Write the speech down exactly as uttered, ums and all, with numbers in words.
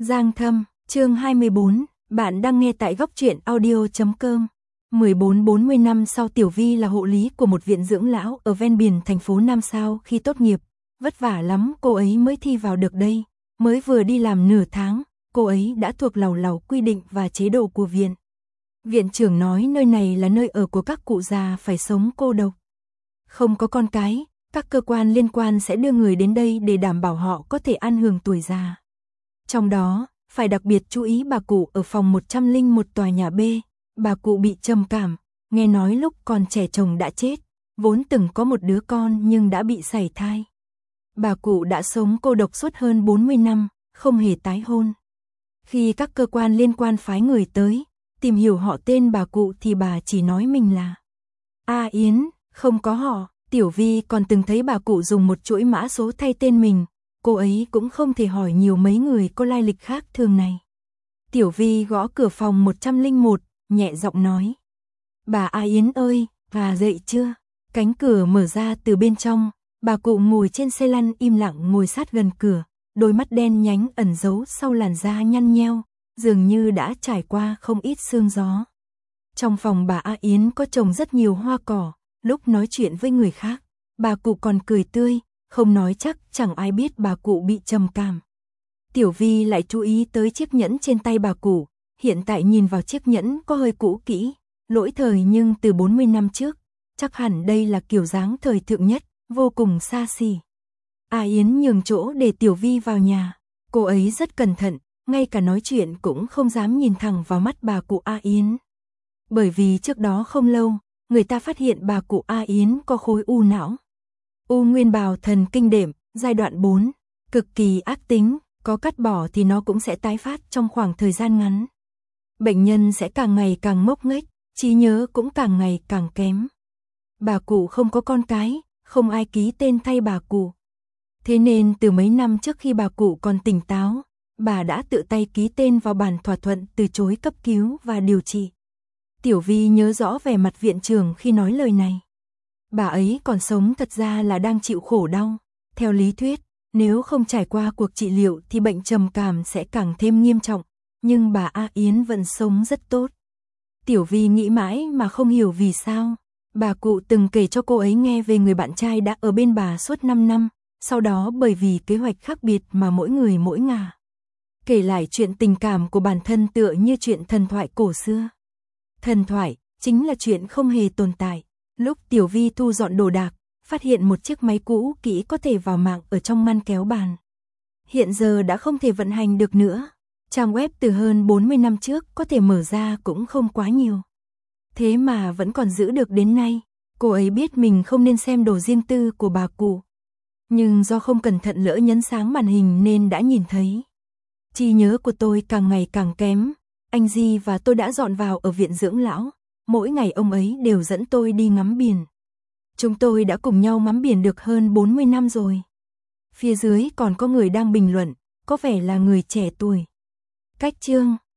Giang Thâm, chương hai mươi bốn, bạn đang nghe tại góc truyện audio chấm com. mười bốn bốn mươi năm sau, Tiểu Vi là hộ lý của một viện dưỡng lão ở ven biển thành phố Nam Sao. Khi tốt nghiệp, vất vả lắm cô ấy mới thi vào được đây, mới vừa đi làm nửa tháng, cô ấy đã thuộc làu làu quy định và chế độ của viện. Viện trưởng nói nơi này là nơi ở của các cụ già phải sống cô độc. Không có con cái, các cơ quan liên quan sẽ đưa người đến đây để đảm bảo họ có thể an hưởng tuổi già. Trong đó, phải đặc biệt chú ý bà cụ ở phòng một trăm lẻ một tòa nhà B. Bà cụ bị trầm cảm, nghe nói lúc còn trẻ chồng đã chết, vốn từng có một đứa con nhưng đã bị sảy thai. Bà cụ đã sống cô độc suốt hơn bốn mươi năm, không hề tái hôn. Khi các cơ quan liên quan phái người tới, tìm hiểu họ tên bà cụ thì bà chỉ nói mình là A Yến, không có họ. Tiểu Vi còn từng thấy bà cụ dùng một chuỗi mã số thay tên mình, cô ấy cũng không thể hỏi nhiều mấy người có lai lịch khác thường này. Tiểu Vi gõ cửa phòng một trăm lẻ một, nhẹ giọng nói: "Bà A Yến ơi, bà dậy chưa?" Cánh cửa mở ra từ bên trong, bà cụ ngồi trên xe lăn im lặng ngồi sát gần cửa, đôi mắt đen nhánh ẩn giấu sau làn da nhăn nheo, dường như đã trải qua không ít sương gió. Trong phòng bà A Yến có trồng rất nhiều hoa cỏ, lúc nói chuyện với người khác, bà cụ còn cười tươi, không nói chắc chẳng ai biết bà cụ bị trầm cảm. Tiểu Vi lại chú ý tới chiếc nhẫn trên tay bà cụ, hiện tại nhìn vào chiếc nhẫn có hơi cũ kỹ, lỗi thời nhưng từ bốn mươi năm trước, chắc hẳn đây là kiểu dáng thời thượng nhất, vô cùng xa xỉ. A Yến nhường chỗ để Tiểu Vi vào nhà, cô ấy rất cẩn thận, ngay cả nói chuyện cũng không dám nhìn thẳng vào mắt bà cụ A Yến. Bởi vì trước đó không lâu, người ta phát hiện bà cụ A Yến có khối u não. U nguyên bào thần kinh đệm, giai đoạn bốn, cực kỳ ác tính, có cắt bỏ thì nó cũng sẽ tái phát trong khoảng thời gian ngắn. Bệnh nhân sẽ càng ngày càng ngốc nghếch, trí nhớ cũng càng ngày càng kém. Bà cụ không có con cái, không ai ký tên thay bà cụ. Thế nên từ mấy năm trước khi bà cụ còn tỉnh táo, bà đã tự tay ký tên vào bản thỏa thuận từ chối cấp cứu và điều trị. Tiểu Vi nhớ rõ vẻ mặt viện trưởng khi nói lời này. Bà ấy còn sống thật ra là đang chịu khổ đau. Theo lý thuyết, nếu không trải qua cuộc trị liệu thì bệnh trầm cảm sẽ càng thêm nghiêm trọng, nhưng bà A Yến vẫn sống rất tốt. Tiểu Vi nghĩ mãi mà không hiểu vì sao. Bà cụ từng kể cho cô ấy nghe về người bạn trai đã ở bên bà suốt năm năm, sau đó bởi vì kế hoạch khác biệt mà mỗi người mỗi ngả. Kể lại chuyện tình cảm của bản thân tựa như chuyện thần thoại cổ xưa. Thần thoại chính là chuyện không hề tồn tại. Lúc Tiểu Vi thu dọn đồ đạc, phát hiện một chiếc máy cũ kỹ có thể vào mạng ở trong ngăn kéo bàn. Hiện giờ đã không thể vận hành được nữa. Trang web từ hơn bốn mươi năm trước có thể mở ra cũng không quá nhiều. Thế mà vẫn còn giữ được đến nay. Cô ấy biết mình không nên xem đồ riêng tư của bà cụ. Nhưng do không cẩn thận lỡ nhấn sáng màn hình nên đã nhìn thấy. Trí nhớ của tôi càng ngày càng kém. Anh Di và tôi đã dọn vào ở viện dưỡng lão. Mỗi ngày ông ấy đều dẫn tôi đi ngắm biển. Chúng tôi đã cùng nhau ngắm biển được hơn bốn mươi năm rồi. Phía dưới còn có người đang bình luận, có vẻ là người trẻ tuổi. Cách chương